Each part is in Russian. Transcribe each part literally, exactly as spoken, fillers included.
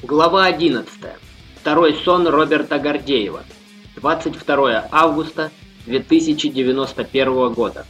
Глава одиннадцатая. Второй сон Роберта Гордеева. двадцать второе августа две тысячи девяносто первого года.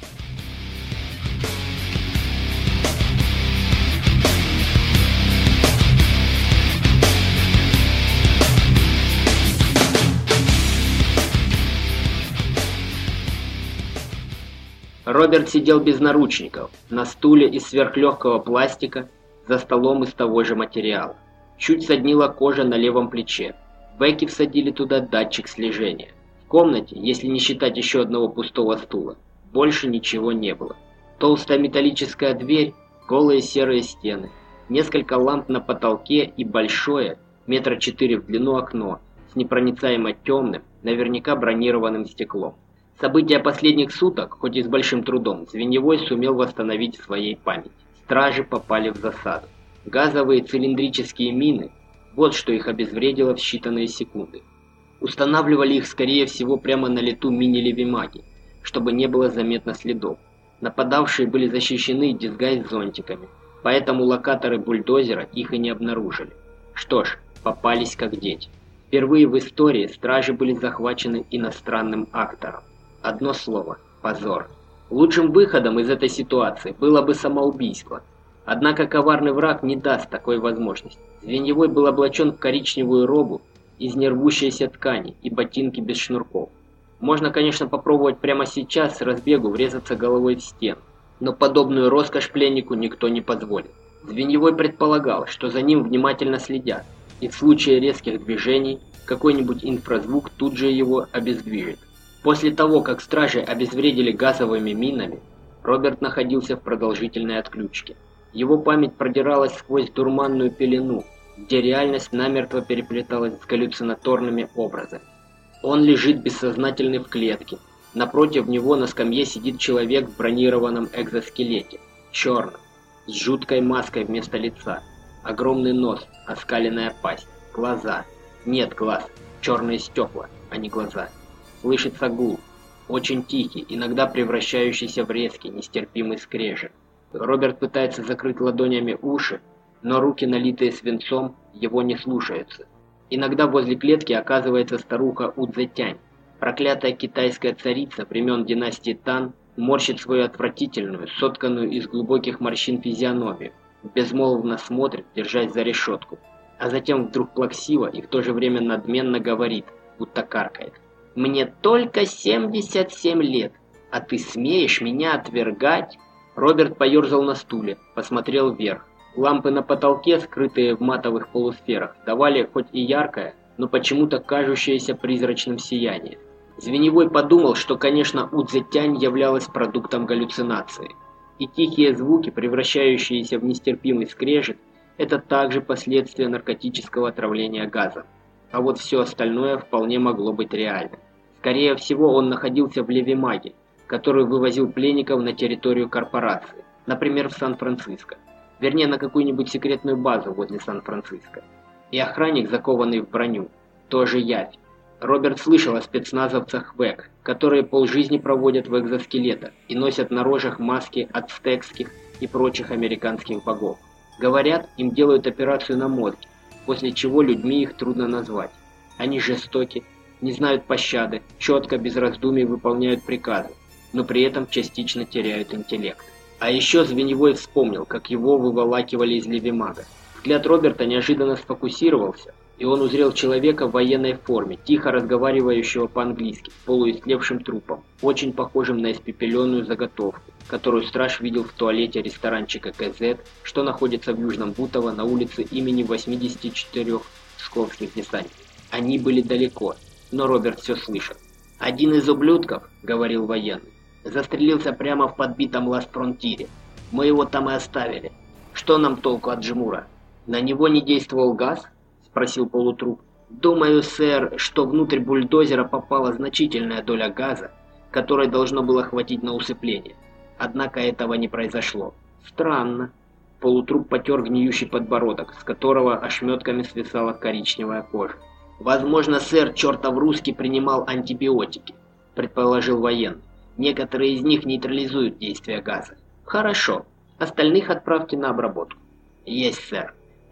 Роберт сидел без наручников, на стуле из сверхлегкого пластика, за столом из того же материала. Чуть соднила кожа на левом плече. Бекки всадили туда датчик слежения. В комнате, если не считать еще одного пустого стула, больше ничего не было. Толстая металлическая дверь, голые серые стены, несколько ламп на потолке и большое, метра четыре в длину окно, с непроницаемо темным, наверняка бронированным стеклом. События последних суток, хоть и с большим трудом, Звеньевой сумел восстановить в своей памяти. Стражи попали в засаду. Газовые цилиндрические мины, вот что их обезвредило в считанные секунды. Устанавливали их, скорее всего, прямо на лету мини-левимаги, чтобы не было заметно следов. Нападавшие были защищены дисгайз-зонтиками, поэтому локаторы бульдозера их и не обнаружили. Что ж, попались как дети. Впервые в истории стражи были захвачены иностранным актором. Одно слово – позор. Лучшим выходом из этой ситуации было бы самоубийство. Однако коварный враг не даст такой возможности. Звеньевой был облачен в коричневую робу из нервущейся ткани и ботинки без шнурков. Можно, конечно, попробовать прямо сейчас с разбегу врезаться головой в стену, но подобную роскошь пленнику никто не позволит. Звеньевой предполагал, что за ним внимательно следят, и в случае резких движений какой-нибудь инфразвук тут же его обездвижит. После того, как стражи обезвредили газовыми минами, Роберт находился в продолжительной отключке. Его память продиралась сквозь дурманную пелену, где реальность намертво переплеталась с галлюцинаторными образами. Он лежит бессознательный в клетке. Напротив него на скамье сидит человек в бронированном экзоскелете, черном, с жуткой маской вместо лица. Огромный нос, оскаленная пасть, глаза. Нет глаз, черные стекла, а не глаза. Слышится гул, очень тихий, иногда превращающийся в резкий, нестерпимый скрежет. Роберт пытается закрыть ладонями уши, но руки, налитые свинцом, его не слушаются. Иногда возле клетки оказывается старуха Удзетянь. Проклятая китайская царица времен династии Тан морщит свою отвратительную, сотканную из глубоких морщин физиономию, безмолвно смотрит, держась за решетку, а затем вдруг плаксиво и в то же время надменно говорит, будто каркает: «Мне только семьдесят семь лет, а ты смеешь меня отвергать?» Роберт поерзал на стуле, посмотрел вверх. Лампы на потолке, скрытые в матовых полусферах, давали хоть и яркое, но почему-то кажущееся призрачным сияние. Звеньевой подумал, что, конечно, Удзетянь являлась продуктом галлюцинации. И тихие звуки, превращающиеся в нестерпимый скрежет, это также последствия наркотического отравления газом. А вот все остальное вполне могло быть реальным. Скорее всего, он находился в левимаге, который вывозил пленников на территорию корпорации, например, в Сан-Франциско, вернее, на какую-нибудь секретную базу возле Сан-Франциско. И охранник, закованный в броню, тоже явь. Роберт слышал о спецназовцах ВЭК, которые полжизни проводят в экзоскелетах и носят на рожах маски ацтекских и прочих американских богов. Говорят, им делают операцию на мозге, после чего людьми их трудно назвать. Они жестоки, не знают пощады, четко, без раздумий выполняют приказы, но при этом частично теряют интеллект. А еще Звеньевой вспомнил, как его выволакивали из левимага. Взгляд Роберта неожиданно сфокусировался, и он узрел человека в военной форме, тихо разговаривающего по-английски, с полуистлевшим трупом, очень похожим на испепеленную заготовку, которую страж видел в туалете ресторанчика КЗ, что находится в Южном Бутово на улице имени восьмидесяти четырёх псковских десантников. Они были далеко, но Роберт все слышал. «Один из ублюдков, — говорил военный, — застрелился прямо в подбитом ласт-фронтире. Мы его там и оставили. Что нам толку от жмура? На него не действовал газ?» — спросил полутруп. «Думаю, сэр, что внутрь бульдозера попала значительная доля газа, которой должно было хватить на усыпление. Однако этого не произошло. Странно». Полутруп потер гниющий подбородок, с которого ошметками свисала коричневая кожа. «Возможно, сэр, чертов русский принимал антибиотики», — предположил военный. «Некоторые из них нейтрализуют действие газа». «Хорошо. Остальных отправьте на обработку». «Есть, сэр.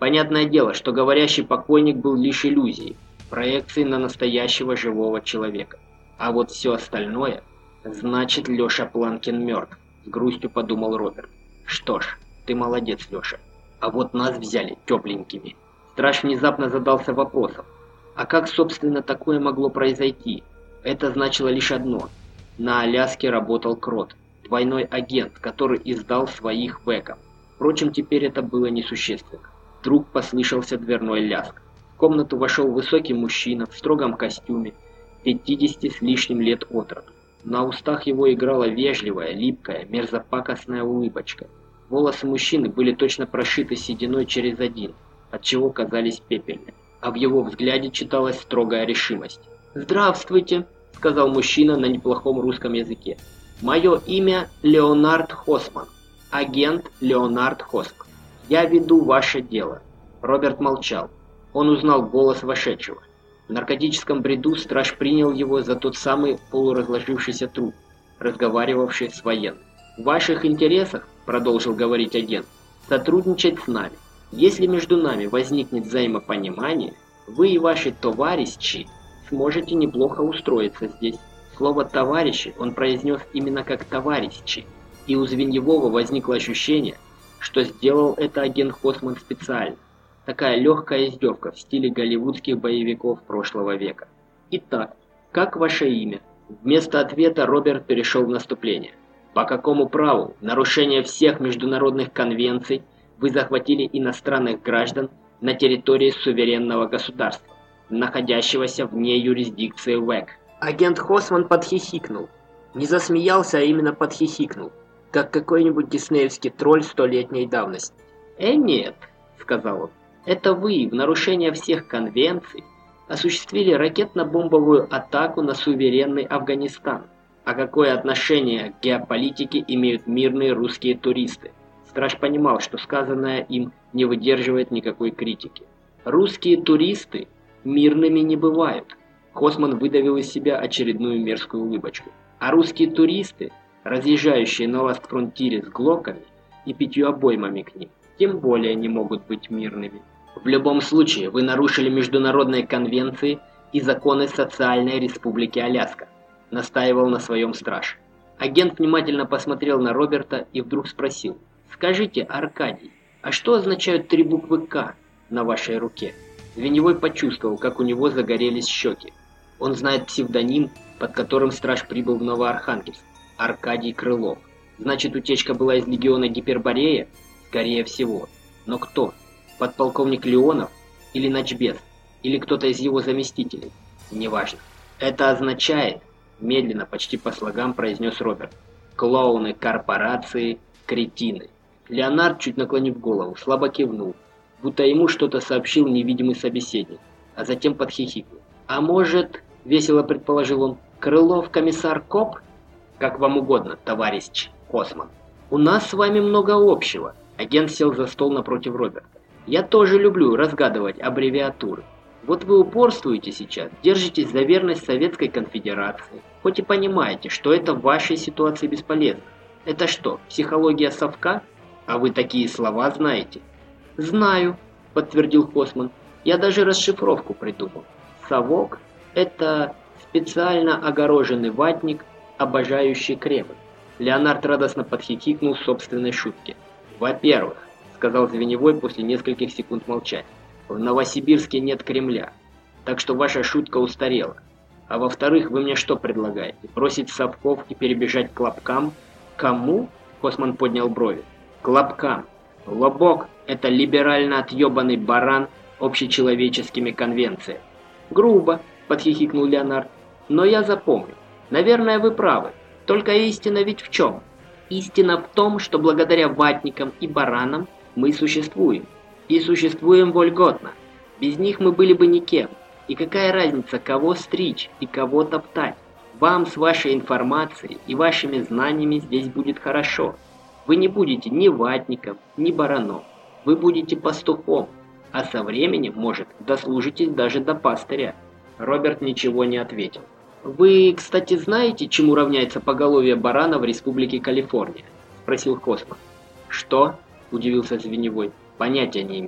Понятное дело, что говорящий покойник был лишь иллюзией, проекцией на настоящего живого человека. А вот все остальное, значит, Леша Планкин мертв, с грустью подумал Роберт. Что ж, ты молодец, Леша. А вот нас взяли тепленькими. Страж внезапно задался вопросом. А как, собственно, такое могло произойти? Это значило лишь одно. На Аляске работал Крот, двойной агент, который издал своих веков. Впрочем, теперь это было несущественно. Вдруг послышался дверной лязг. В комнату вошел высокий мужчина в строгом костюме, пятидесяти с лишним лет от роду. На устах его играла вежливая, липкая, мерзопакостная улыбочка. Волосы мужчины были точно прошиты сединой через один, отчего казались пепельными, а в его взгляде читалась строгая решимость. «Здравствуйте», — сказал мужчина на неплохом русском языке. «Мое имя Леонард Хосман, агент Леонард Хосман. Я веду ваше дело». Роберт молчал. Он узнал голос вошедшего. В наркотическом бреду страж принял его за тот самый полуразложившийся труп, разговаривавший с военным. «В ваших интересах, — продолжил говорить агент, — сотрудничать с нами. Если между нами возникнет взаимопонимание, вы и ваши товарищи сможете неплохо устроиться здесь». Слово «товарищи» он произнес именно как «товарищи», и у Звеньевого возникло ощущение, что сделал это агент Хосман специально. Такая легкая издевка в стиле голливудских боевиков прошлого века. «Итак, как ваше имя?» Вместо ответа Роберт перешел в наступление. «По какому праву, в нарушение всех международных конвенций, вы захватили иностранных граждан на территории суверенного государства, находящегося вне юрисдикции ВЭК?» Агент Хосман подхихикнул. Не засмеялся, а именно подхихикнул, как какой-нибудь диснеевский тролль столетней давности. «Э, нет», — сказал он. «Это вы, в нарушение всех конвенций, осуществили ракетно-бомбовую атаку на суверенный Афганистан. А какое отношение к геополитике имеют мирные русские туристы?» Страж понимал, что сказанное им не выдерживает никакой критики. «Русские туристы мирными не бывают». Хосман выдавил из себя очередную мерзкую улыбочку. «А русские туристы, разъезжающие на ласт-фронтире с глоками и пятью обоймами к ним, тем более не могут быть мирными. В любом случае, вы нарушили международные конвенции и законы социальной республики Аляска», — настаивал на своем страж. Агент внимательно посмотрел на Роберта и вдруг спросил: «Скажите, Аркадий, а что означают три буквы «К» на вашей руке?» Звеньевой почувствовал, как у него загорелись щеки. Он знает псевдоним, под которым страж прибыл в Новоархангельск — Аркадий Крылов. Значит, утечка была из легиона Гиперборея? Скорее всего. Но кто? Подполковник Леонов? Или начбез? Или кто-то из его заместителей? Неважно. Это означает, медленно, почти по слогам произнес Роберт, клоуны корпорации, кретины. Леонард, чуть наклонив голову, слабо кивнул, будто ему что-то сообщил невидимый собеседник, а затем подхихикнул. «А может, — весело предположил он, — Крылов комиссар КОП? Как вам угодно, товарищ Хосман. У нас с вами много общего». Агент сел за стол напротив Роберта. «Я тоже люблю разгадывать аббревиатуры. Вот вы упорствуете сейчас, держитесь за верность Советской Конфедерации, хоть и понимаете, что это в вашей ситуации бесполезно. Это что, психология совка? А вы такие слова знаете?» «Знаю», — подтвердил Хосман. «Я даже расшифровку придумал. Совок — это специально огороженный ватник, обожающий Кремль». Леонард радостно подхихикнул собственной шутке. «Во-первых, — сказал Звеньевой после нескольких секунд молчания, — в Новосибирске нет Кремля, так что ваша шутка устарела. А во-вторых, вы мне что предлагаете? Бросить совков и перебежать к лобкам?» «Кому?» — Хосман поднял брови. «К лобкам. Лобок — это либерально отъебанный баран общечеловеческими конвенциями». «Грубо», — подхихикнул Леонард. «Но я запомню. Наверное, вы правы. Только истина ведь в чем? Истина в том, что благодаря ватникам и баранам мы существуем. И существуем вольготно. Без них мы были бы никем. И какая разница, кого стричь и кого топтать? Вам с вашей информацией и вашими знаниями здесь будет хорошо. Вы не будете ни ватником, ни бараном. Вы будете пастухом, а со временем, может, дослужитесь даже до пастыря». Роберт ничего не ответил. «Вы, кстати, знаете, чему равняется поголовье барана в Республике Калифорния?» — спросил Хосман. «Что?» — удивился Звеньевой. «Понятия не имею».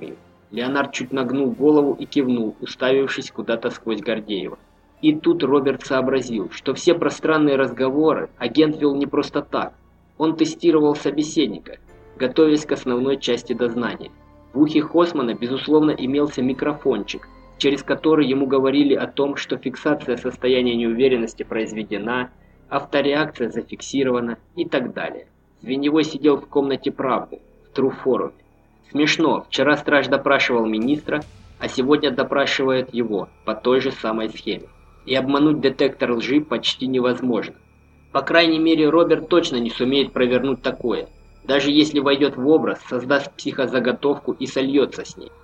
Леонард чуть нагнул голову и кивнул, уставившись куда-то сквозь Гордеева. И тут Роберт сообразил, что все пространные разговоры агент вел не просто так. Он тестировал собеседника, готовясь к основной части дознания. В ухе Хосмана, безусловно, имелся микрофончик, через который ему говорили о том, что фиксация состояния неуверенности произведена, автореакция зафиксирована и так далее. Звеньевой сидел в комнате правды, в Труфоруме. Смешно, вчера страж допрашивал министра, а сегодня допрашивает его по той же самой схеме. И обмануть детектор лжи почти невозможно. По крайней мере, Роберт точно не сумеет провернуть такое, даже если войдет в образ, создаст психозаготовку и сольется с ней.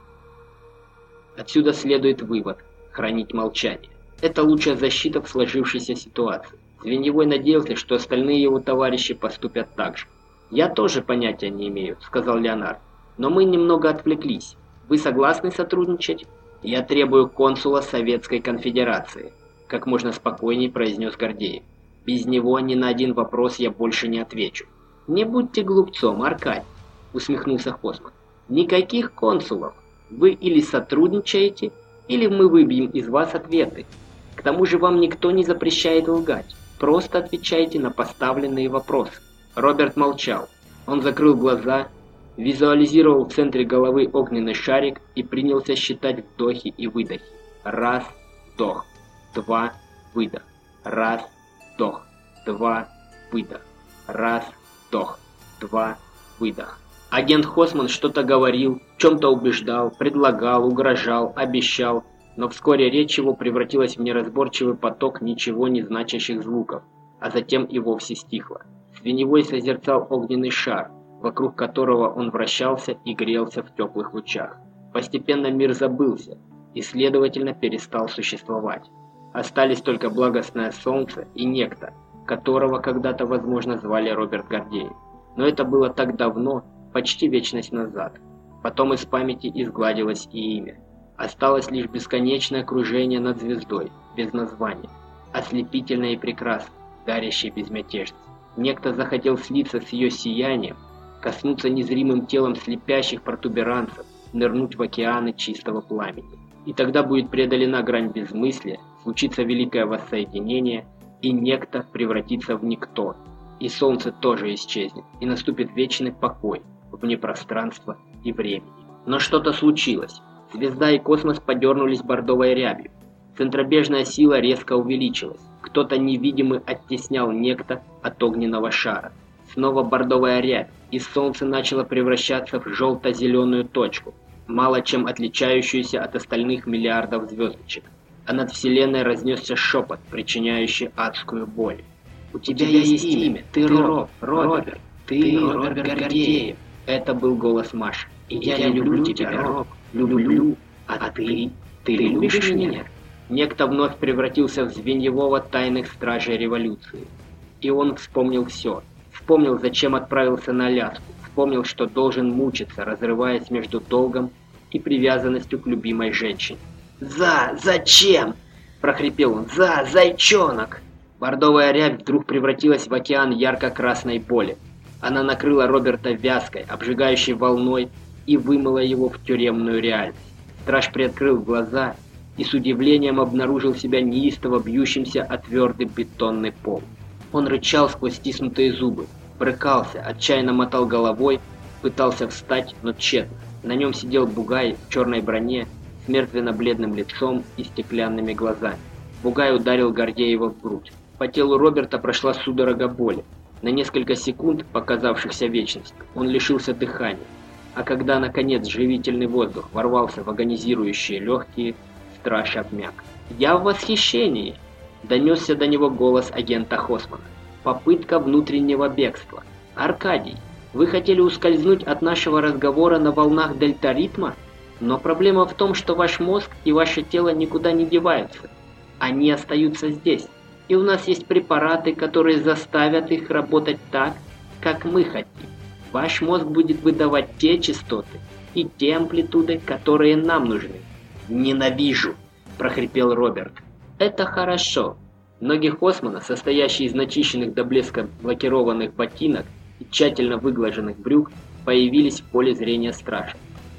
Отсюда следует вывод – хранить молчание. Это лучшая защита в сложившейся ситуации. Звеньевой надеялся, что остальные его товарищи поступят так же. «Я тоже понятия не имею», – сказал Леонард. «Но мы немного отвлеклись. Вы согласны сотрудничать?» «Я требую консула Советской Конфедерации», – как можно спокойнее произнес Гордеев. «Без него ни на один вопрос я больше не отвечу». «Не будьте глупцом, Аркадий», – усмехнулся Хосман. «Никаких консулов. Вы или сотрудничаете, или мы выбьем из вас ответы. К тому же вам никто не запрещает лгать. Просто отвечайте на поставленные вопросы». Роберт молчал. Он закрыл глаза, визуализировал в центре головы огненный шарик и принялся считать вдохи и выдохи. Раз, вдох. Два, выдох. Раз, вдох. Два, выдох. Раз, вдох. Два, выдох. Агент Хосман что-то говорил, в чем-то убеждал, предлагал, угрожал, обещал, но вскоре речь его превратилась в неразборчивый поток ничего не значащих звуков, а затем и вовсе стихла. Звеньевой созерцал огненный шар, вокруг которого он вращался и грелся в теплых лучах. Постепенно мир забылся и, следовательно, перестал существовать. Остались только благостное солнце и некто, которого когда-то, возможно, звали Роберт Гордеев. Но это было так давно, почти вечность назад. Потом из памяти изгладилось и имя. Осталось лишь бесконечное кружение над звездой, без названия, ослепительное и прекрасное, дарящее безмятежность. Некто захотел слиться с ее сиянием, коснуться незримым телом слепящих протуберанцев, нырнуть в океаны чистого пламени. И тогда будет преодолена грань безмыслия, случится великое воссоединение, и некто превратится в никто. И солнце тоже исчезнет, и наступит вечный покой, вне пространства и времени. Но что-то случилось. Звезда и космос подернулись бордовой рябью. Центробежная сила резко увеличилась. Кто-то невидимый оттеснял некто от огненного шара. Снова бордовая рябь, и солнце начало превращаться в желто-зеленую точку, мало чем отличающуюся от остальных миллиардов звездочек. А над Вселенной разнесся шепот, причиняющий адскую боль. «У тебя, У тебя есть имя, имя. Ты, ты Роб, Роберт, ты, ты Роберт Гордеев». Это был голос Маши. «И я, я люблю, люблю тебя, Роб, люблю. А, а ты, ты, ты любишь меня?» Некто вновь превратился в Звеньевого тайных стражей революции. И он вспомнил все. Вспомнил, зачем отправился на Аляску. Вспомнил, что должен мучиться, разрываясь между долгом и привязанностью к любимой женщине. «За! Зачем?» – прохрипел он. «За! Зайчонок!» Бордовая рябь вдруг превратилась в океан ярко-красной боли. Она накрыла Роберта вязкой, обжигающей волной и вымыла его в тюремную реальность. Страж приоткрыл глаза и с удивлением обнаружил себя неистово бьющимся о твердый бетонный пол. Он рычал сквозь стиснутые зубы, брыкался, отчаянно мотал головой, пытался встать, но тщетно. На нем сидел бугай в черной броне с мертвенно-бледным лицом и стеклянными глазами. Бугай ударил Гордеева в грудь. По телу Роберта прошла судорога боли. На несколько секунд, показавшихся вечностью, он лишился дыхания. А когда, наконец, живительный воздух ворвался в агонизирующие легкие, страж обмяк. «Я в восхищении!» – донесся до него голос агента Хосмана. «Попытка внутреннего бегства. Аркадий, вы хотели ускользнуть от нашего разговора на волнах дельта-ритма? Но проблема в том, что ваш мозг и ваше тело никуда не деваются. Они остаются здесь. И у нас есть препараты, которые заставят их работать так, как мы хотим. Ваш мозг будет выдавать те частоты и те амплитуды, которые нам нужны». «Ненавижу!» – прохрипел Роберт. «Это хорошо». Ноги Хосмана, состоящие из начищенных до блеска лакированных ботинок и тщательно выглаженных брюк, появились в поле зрения стража.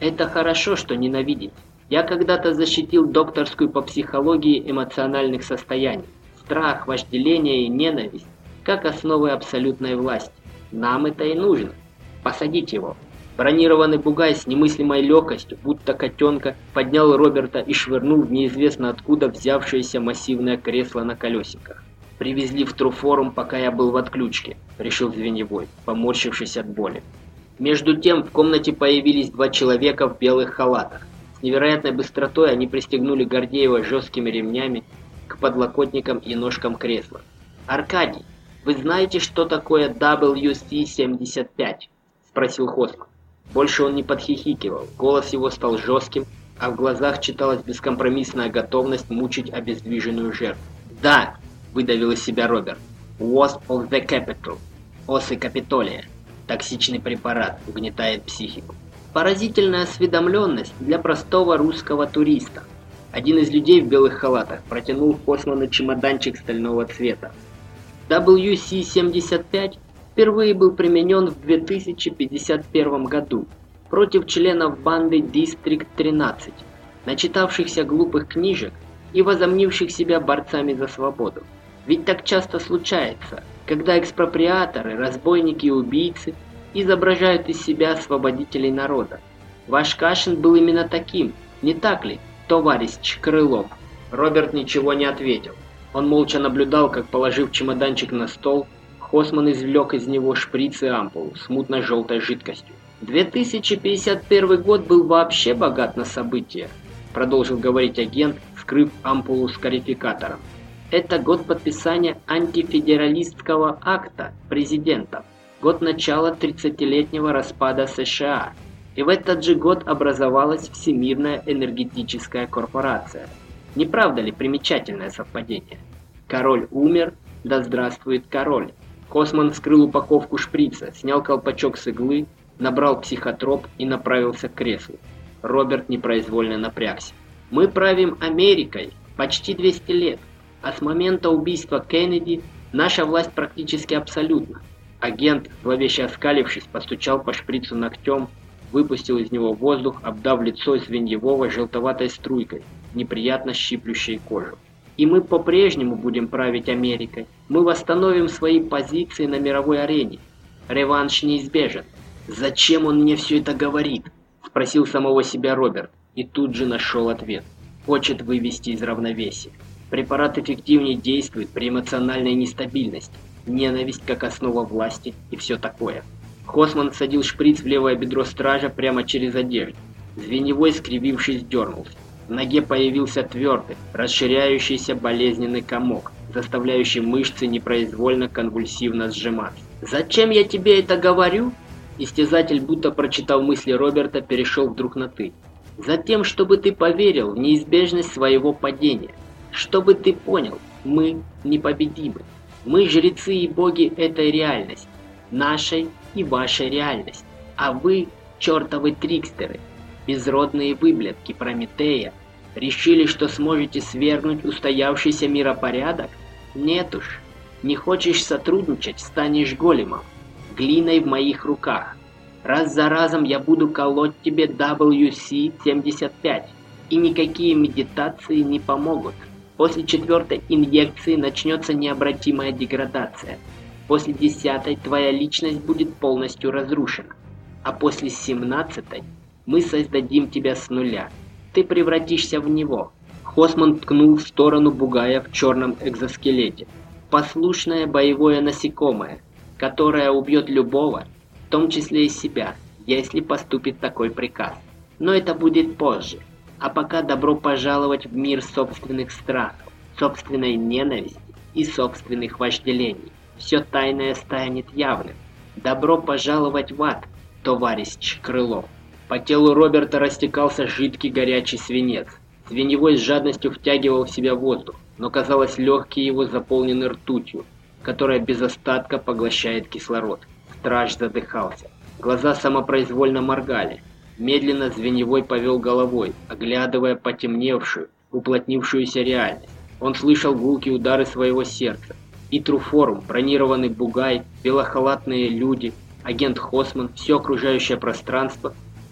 Это хорошо, что ненавидеть. Я когда-то защитил докторскую по психологии эмоциональных состояний. Страх, вожделение и ненависть как основы абсолютной власти. Нам это и нужно. Посадить его. Бронированный бугай с немыслимой легкостью, будто котенка, поднял Роберта и швырнул в неизвестно откуда взявшееся массивное кресло на колесиках. «Привезли в Труфорум, пока я был в отключке», — решил Звеньевой, поморщившись от боли. Между тем в комнате появились два человека в белых халатах. С невероятной быстротой они пристегнули Гордеева жесткими ремнями к подлокотникам и ножкам кресла. «Аркадий, вы знаете, что такое дабл ю си семьдесят пять?» — спросил Хосман. Больше он не подхихикивал, голос его стал жестким, а в глазах читалась бескомпромиссная готовность мучить обездвиженную жертву. «Да!» — выдавил из себя Роберт. «Wasp of the Capital. Осы Капитолия. Токсичный препарат, угнетает психику». Поразительная осведомленность для простого русского туриста. Один из людей в белых халатах протянул Хосману чемоданчик стального цвета. дабл ю си семьдесят пять впервые был применен в две тысячи пятьдесят первом году против членов банды Дистрикт тринадцать, начитавшихся глупых книжек и возомнивших себя борцами за свободу. Ведь так часто случается, когда экспроприаторы, разбойники и убийцы изображают из себя освободителей народа. Ваш Кашин был именно таким, не так ли, товарищ Крылов? Роберт ничего не ответил. Он молча наблюдал, как, положив чемоданчик на стол, Хосман извлек из него шприц и ампулу с мутно-желтой жидкостью. две тысячи пятьдесят первый год был вообще богат на события, продолжил говорить агент, вскрыв ампулу с карификатором. Это год подписания антифедералистского акта президента, год начала тридцатилетнего распада США. И в этот же год образовалась Всемирная энергетическая корпорация. Не правда ли примечательное совпадение? Король умер, да здравствует король. Хосман вскрыл упаковку шприца, снял колпачок с иглы, набрал психотроп и направился к креслу. Роберт непроизвольно напрягся. «Мы правим Америкой почти двести лет, а с момента убийства Кеннеди наша власть практически абсолютна». Агент, зловеще оскалившись, постучал по шприцу ногтем, выпустил из него воздух, обдав лицо Звеньевого желтоватой струйкой, неприятно щиплющей кожу. «И мы по-прежнему будем править Америкой. Мы восстановим свои позиции на мировой арене. Реванш неизбежен». «Зачем он мне все это говорит?» — спросил самого себя Роберт, и тут же нашел ответ. «Хочет вывести из равновесия. Препарат эффективнее действует при эмоциональной нестабильности. Ненависть как основа власти и все такое». Хосман всадил шприц в левое бедро стража прямо через одежду. Звеньевой, скривившись, дернулся. В ноге появился твердый, расширяющийся болезненный комок, заставляющий мышцы непроизвольно конвульсивно сжиматься. «Зачем я тебе это говорю?» Истязатель, будто прочитав мысли Роберта, перешел вдруг на «ты». «Затем, чтобы ты поверил в неизбежность своего падения. Чтобы ты понял, мы непобедимы. Мы жрецы и боги этой реальности, нашей и вашей реальности. А вы, чертовы трикстеры, безродные выблядки Прометея, решили, что сможете свергнуть устоявшийся миропорядок? Нет уж. Не хочешь сотрудничать, станешь големом, глиной в моих руках. Раз за разом я буду колоть тебе дабл ю си семьдесят пять, и никакие медитации не помогут. После четвертой инъекции начнется необратимая деградация. После десятой твоя личность будет полностью разрушена. А после семнадцатой мы создадим тебя с нуля. Ты превратишься в него». Хосман ткнул в сторону бугая в черном экзоскелете. «Послушное боевое насекомое, которое убьет любого, в том числе и себя, если поступит такой приказ. Но это будет позже. А пока добро пожаловать в мир собственных страхов, собственной ненависти и собственных вожделений. Все тайное станет явным. Добро пожаловать в ад, товарищ Крылов». По телу Роберта растекался жидкий горячий свинец. Звеньевой с жадностью втягивал в себя воздух, но казалось, легкие его заполнены ртутью, которая без остатка поглощает кислород. Страж задыхался. Глаза самопроизвольно моргали. Медленно Звеньевой повел головой, оглядывая потемневшую, уплотнившуюся реальность. Он слышал гулкие удары своего сердца. И Труфорум, бронированный бугай, белохалатные люди, агент Хосман, все окружающее пространство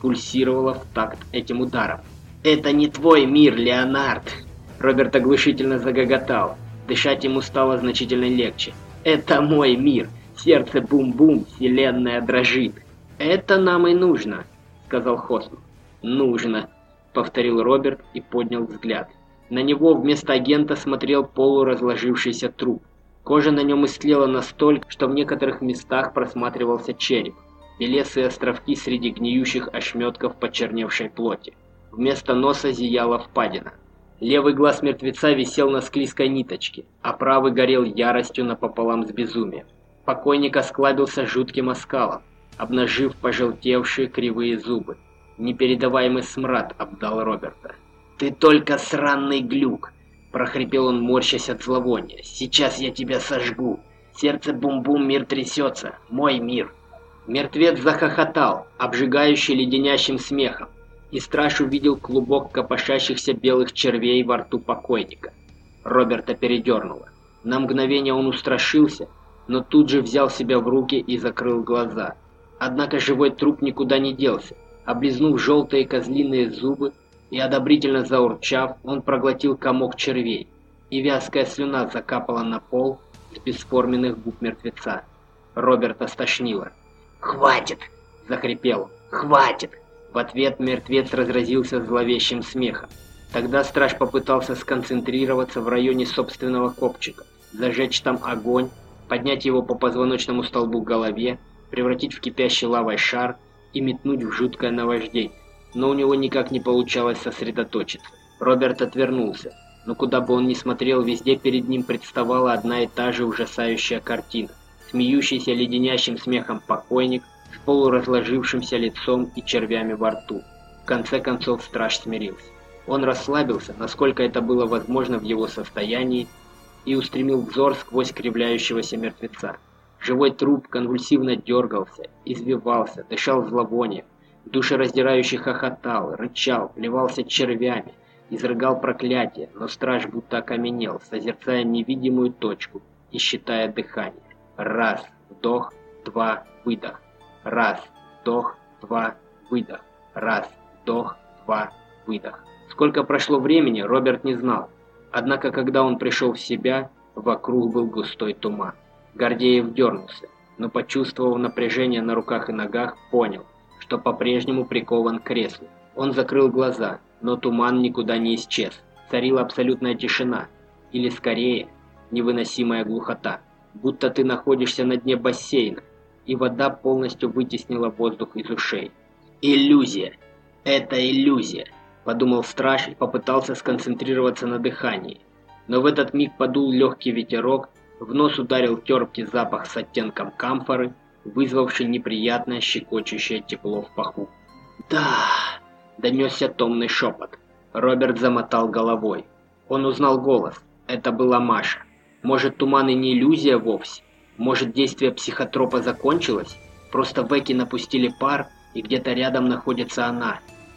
пульсировала в такт этим ударом. «Это не твой мир, Леонард!» Роберт оглушительно загоготал. Дышать ему стало значительно легче. «Это мой мир! Сердце бум-бум, вселенная дрожит!» «Это нам и нужно», — сказал Хосман. «Нужно», — повторил Роберт и поднял взгляд. На него вместо агента смотрел полуразложившийся труп. Кожа на нем истлела настолько, что в некоторых местах просматривался череп. Белесые островки среди гниющих ошметков почерневшей плоти. Вместо носа зияла впадина. Левый глаз мертвеца висел на склизкой ниточке, а правый горел яростью напополам с безумием. Покойник осклабился жутким оскалом, обнажив пожелтевшие кривые зубы. Непередаваемый смрад обдал Роберта. «Ты только сраный глюк!» — прохрипел он, морщась от зловония. «Сейчас я тебя сожгу! Сердце бум-бум, мир трясется! Мой мир!» Мертвец захохотал, обжигающий леденящим смехом, и страж увидел клубок копошащихся белых червей во рту покойника. Роберта передернуло. На мгновение он устрашился, но тут же взял себя в руки и закрыл глаза. Однако живой труп никуда не делся. Облизнув желтые козлиные зубы и одобрительно заурчав, он проглотил комок червей, и вязкая слюна закапала на пол с бесформенных губ мертвеца. Роберта стошнило. «Хватит!» – захрипел. «Хватит!» В ответ мертвец разразился зловещим смехом. Тогда страж попытался сконцентрироваться в районе собственного копчика, зажечь там огонь, поднять его по позвоночному столбу к голове, превратить в кипящий лавой шар и метнуть в жуткое наваждение. Но у него никак не получалось сосредоточиться. Роберт отвернулся, но куда бы он ни смотрел, везде перед ним представала одна и та же ужасающая картина. Смеющийся леденящим смехом покойник с полуразложившимся лицом и червями во рту. В конце концов страж смирился. Он расслабился, насколько это было возможно в его состоянии, и устремил взор сквозь кривляющегося мертвеца. Живой труп конвульсивно дергался, извивался, дышал зловонием, душераздирающе хохотал, рычал, плевался червями, изрыгал проклятие, но страж будто окаменел, созерцая невидимую точку и считая дыхание. Раз, вдох, два, выдох. Раз, вдох, два, выдох. Раз, вдох, два, выдох. Сколько прошло времени, Роберт не знал. Однако, когда он пришел в себя, вокруг был густой туман. Гордеев дернулся, но, почувствовав напряжение на руках и ногах, понял, что по-прежнему прикован к креслу. Он закрыл глаза, но туман никуда не исчез. Царила абсолютная тишина, или скорее, невыносимая глухота. Будто ты находишься на дне бассейна, и вода полностью вытеснила воздух из ушей. «Иллюзия! Это иллюзия!» – подумал страж и попытался сконцентрироваться на дыхании. Но в этот миг подул легкий ветерок, в нос ударил терпкий запах с оттенком камфоры, вызвавший неприятное щекочущее тепло в паху. «Да!» – донесся томный шепот. Роберт замотал головой. Он узнал голос. Это была Маша. Может, туман и не иллюзия вовсе? Может, действие психотропа закончилось? Просто Веки напустили пар, и где-то рядом находится она.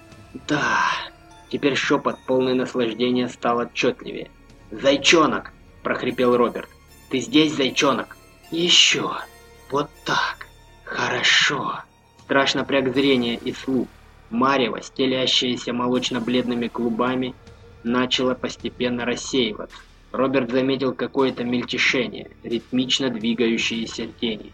«Да!» Теперь шепот, полный наслаждения, стал отчетливее. «Зайчонок!» – прохрипел Роберт. «Ты здесь, зайчонок?» «Еще! Вот так! Хорошо!» Страж напряг зрение и слух. Марево, стелящееся молочно-бледными клубами, начало постепенно рассеиваться. Роберт заметил какое-то мельтешение, ритмично двигающиеся тени.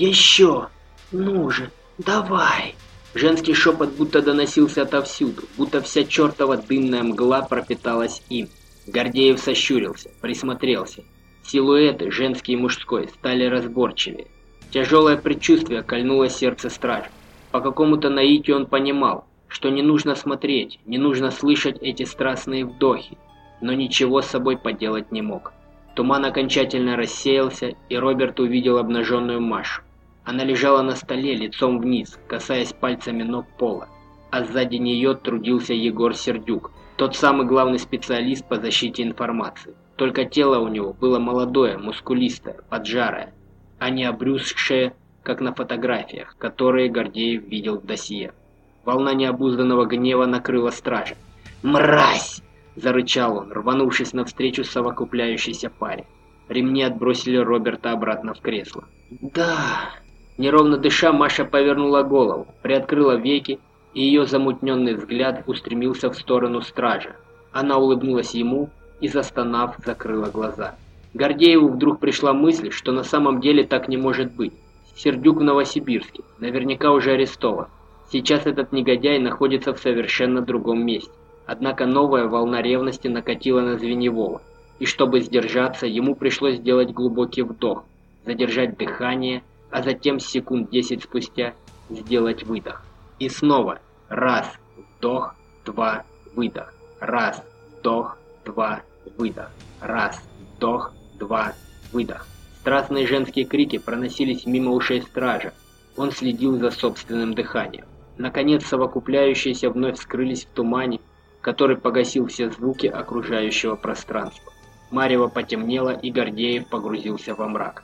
«Еще! Ну же, давай!» Женский шепот будто доносился отовсюду, будто вся чертова дымная мгла пропиталась им. Гордеев сощурился, присмотрелся. Силуэты, женский и мужской, стали разборчивее. Тяжелое предчувствие кольнуло сердце стража. По какому-то наитию он понимал, что не нужно смотреть, не нужно слышать эти страстные вдохи, но ничего с собой поделать не мог. Туман окончательно рассеялся, и Роберт увидел обнаженную Машу. Она лежала на столе лицом вниз, касаясь пальцами ног пола, а сзади нее трудился Егор Сердюк, тот самый главный специалист по защите информации. Только тело у него было молодое, мускулистое, поджарое, а не обрюзгшее, как на фотографиях, которые Гордеев видел в досье. Волна необузданного гнева накрыла стража. «Мразь!» – зарычал он, рванувшись навстречу совокупляющейся паре. Ремни отбросили Роберта обратно в кресло. «Да!» Неровно дыша, Маша повернула голову, приоткрыла веки и ее замутненный взгляд устремился в сторону стража. Она улыбнулась ему и, застонав, закрыла глаза. Гордееву вдруг пришла мысль, что на самом деле так не может быть. Сердюк в Новосибирске, наверняка уже арестован. Сейчас этот негодяй находится в совершенно другом месте. Однако новая волна ревности накатила на Звеньевого, и чтобы сдержаться, ему пришлось сделать глубокий вдох, задержать дыхание, а затем секунд десять спустя сделать выдох. И снова раз, вдох, два, выдох, раз, вдох, два, выдох, раз, вдох, два, выдох. Страстные женские крики проносились мимо ушей стража. Он следил за собственным дыханием. Наконец, совокупляющиеся вновь скрылись в тумане, который погасил все звуки окружающего пространства. Марево потемнело, и Гордеев погрузился во мрак.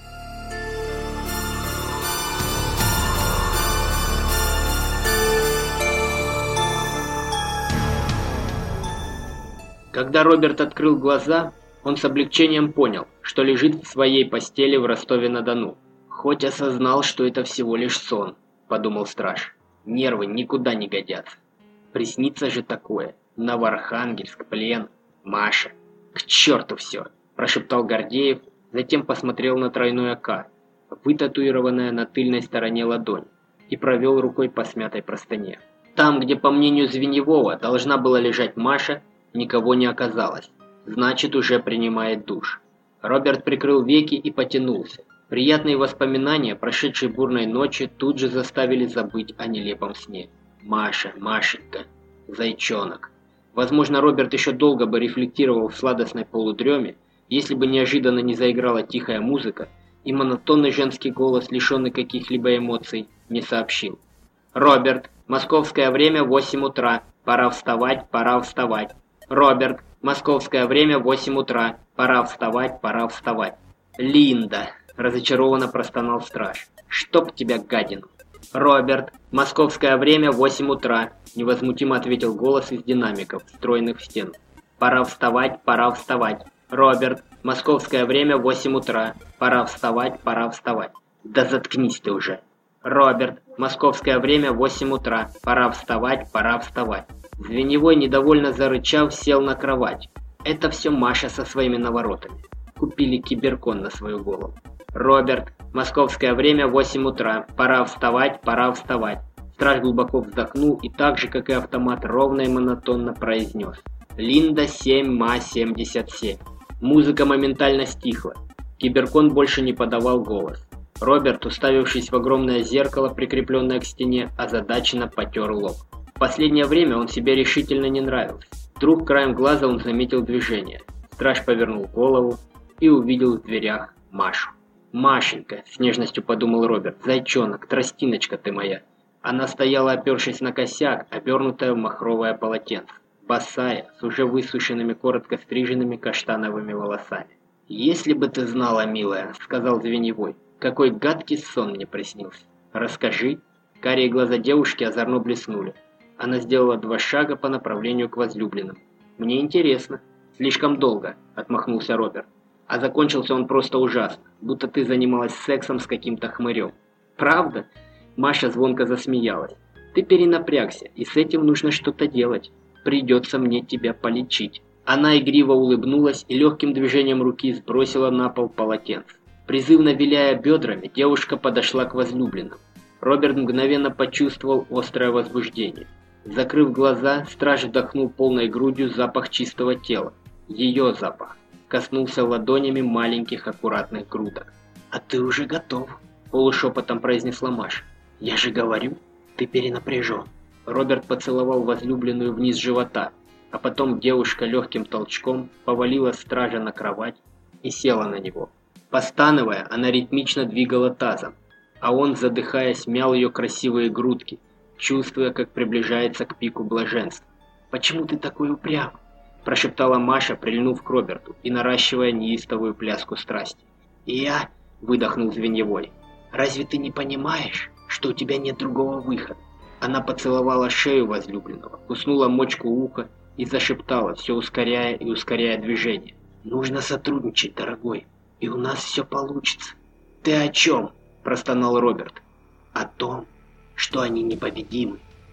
Когда Роберт открыл глаза, он с облегчением понял, что лежит в своей постели в Ростове-на-Дону. «Хоть осознал, что это всего лишь сон», — подумал страж. «Нервы никуда не годятся. Приснится же такое. Новоархангельск, плен, Маша. К черту все!» – прошептал Гордеев, затем посмотрел на тройное «К», вытатуированное на тыльной стороне ладони, и провел рукой по смятой простыне. Там, где, по мнению Звеньевого, должна была лежать Маша, никого не оказалось. Значит, уже принимает душ. Роберт прикрыл веки и потянулся. Приятные воспоминания прошедшей бурной ночи тут же заставили забыть о нелепом сне. Маша, Машенька, зайчонок. Возможно, Роберт еще долго бы рефлектировал в сладостной полудреме, если бы неожиданно не заиграла тихая музыка, и монотонный женский голос, лишенный каких-либо эмоций, не сообщил: «Роберт, московское время восемь утра, пора вставать, пора вставать. Роберт, московское время восемь утра, пора вставать, пора вставать». «Линда!» – разочарованно простонал страж. «Чтоб тебя, гадину!» «Роберт, московское время восемь утра», – невозмутимо ответил голос из динамиков, встроенных в стену. «Пора вставать, пора вставать. Роберт, московское время восемь утра, пора вставать, пора вставать». «Да заткнись ты уже!» «Роберт, московское время восемь утра, пора вставать, пора вставать». Звеньевой, недовольно зарычав, сел на кровать. Это все Маша со своими наворотами. Купили киберкон на свою голову. «Роберт, московское время восемь утра, пора вставать, пора вставать». Страж глубоко вздохнул и так же, как и автомат, ровно и монотонно произнес: «Линда семь ма семьдесят семь». Музыка моментально стихла. Киберкон больше не подавал голос. Роберт, уставившись в огромное зеркало, прикрепленное к стене, озадаченно потер лоб. В последнее время он себе решительно не нравился. Вдруг краем глаза он заметил движение. Страж повернул голову и увидел в дверях Машу. «Машенька», — с нежностью подумал Роберт, — «зайчонок, тростиночка ты моя». Она стояла, опершись на косяк, обернутая в махровое полотенце, босая, с уже высушенными, коротко стриженными каштановыми волосами. «Если бы ты знала, милая», — сказал Звеньевой, — «какой гадкий сон мне приснился. Расскажи». Карие глаза девушки озорно блеснули. Она сделала два шага по направлению к возлюбленному. «Мне интересно». «Слишком долго», — отмахнулся Роберт. «А закончился он просто ужасно, будто ты занималась сексом с каким-то хмырем». «Правда?» Маша звонко засмеялась. «Ты перенапрягся, и с этим нужно что-то делать. Придется мне тебя полечить». Она игриво улыбнулась и легким движением руки сбросила на пол полотенце. Призывно виляя бедрами, девушка подошла к возлюбленному. Роберт мгновенно почувствовал острое возбуждение. Закрыв глаза, страж вдохнул полной грудью запах чистого тела. Ее запах. Коснулся ладонями маленьких аккуратных грудок. «А ты уже готов», — полушепотом произнесла Маша. «Я же говорю, ты перенапряжен». Роберт поцеловал возлюбленную вниз живота, а потом девушка легким толчком повалила стража на кровать и села на него. Постановая, она ритмично двигала тазом, а он, задыхаясь, мял ее красивые грудки, чувствуя, как приближается к пику блаженства. «Почему ты такой упрям?» – прошептала Маша, прильнув к Роберту и наращивая неистовую пляску страсти. «И я?» – выдохнул Звеньевой. «Разве ты не понимаешь, что у тебя нет другого выхода?» Она поцеловала шею возлюбленного, куснула мочку уха и зашептала, все ускоряя и ускоряя движение. «Нужно сотрудничать, дорогой, и у нас все получится». «Ты о чем?» – простонал Роберт. «О том, что они непобедимы».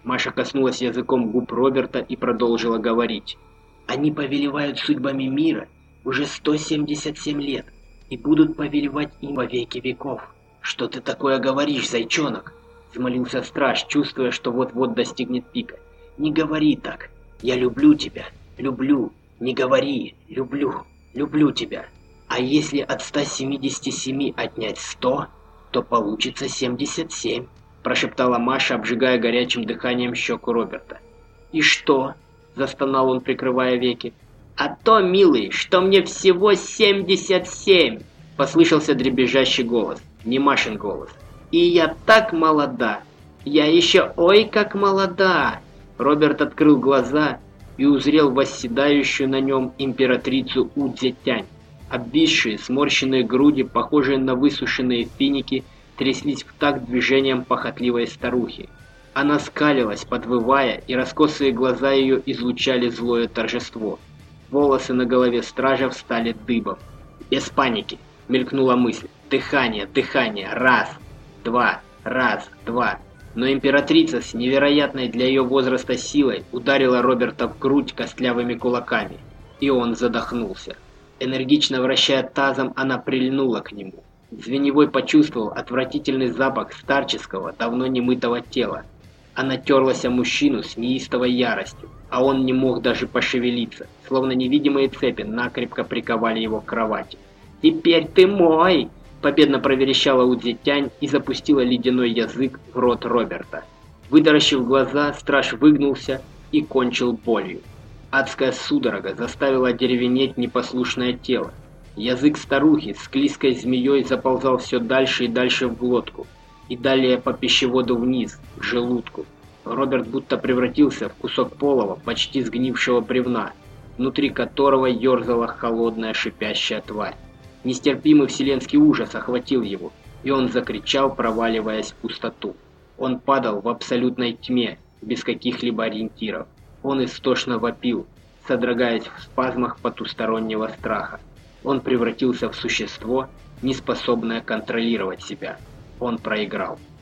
Маша коснулась языком губ Роберта и продолжила говорить. «Они повелевают судьбами мира уже сто семьдесят семь лет и будут повелевать им во веки веков». «Что ты такое говоришь, зайчонок?» — взмолился страж, чувствуя, что вот-вот достигнет пика. «Не говори так. Я люблю тебя. Люблю. Не говори. Люблю. Люблю тебя. А если от ста семидесяти семи отнять сто, то получится семьдесят семь», — прошептала Маша, обжигая горячим дыханием щеку Роберта. «И что?» — застонал он, прикрывая веки. «А то, милый, что мне всего семьдесят семь!» — послышался дребезжащий голос, не Машин голос. «И я так молода! Я еще ой как молода!» Роберт открыл глаза и узрел восседающую на нем императрицу Удзетянь. Обвисшие, сморщенные груди, похожие на высушенные финики, тряслись в такт движением похотливой старухи. Она скалилась, подвывая, и раскосые глаза ее излучали злое торжество. Волосы на голове стража встали дыбом. «Без паники!» — мелькнула мысль. «Дыхание, дыхание! Раз, два, раз, два!» Но императрица с невероятной для ее возраста силой ударила Роберта в грудь костлявыми кулаками, и он задохнулся. Энергично вращая тазом, она прильнула к нему. Звеневой почувствовал отвратительный запах старческого, давно немытого тела. Она терлась о мужчину с неистовой яростью, а он не мог даже пошевелиться, словно невидимые цепи накрепко приковали его к кровати. «Теперь ты мой!» — победно проверещала Удзетянь и запустила ледяной язык в рот Роберта. Вытаращив глаза, страж выгнулся и кончил болью. Адская судорога заставила одеревенеть непослушное тело. Язык старухи с склизкой змеей заползал все дальше и дальше в глотку, и далее по пищеводу вниз, к желудку. Роберт будто превратился в кусок полого, почти сгнившего бревна, внутри которого ерзала холодная шипящая тварь. Нестерпимый вселенский ужас охватил его, и он закричал, проваливаясь в пустоту. Он падал в абсолютной тьме, без каких-либо ориентиров. Он истошно вопил, содрогаясь в спазмах потустороннего страха. Он превратился в существо, неспособное контролировать себя. Он проиграл.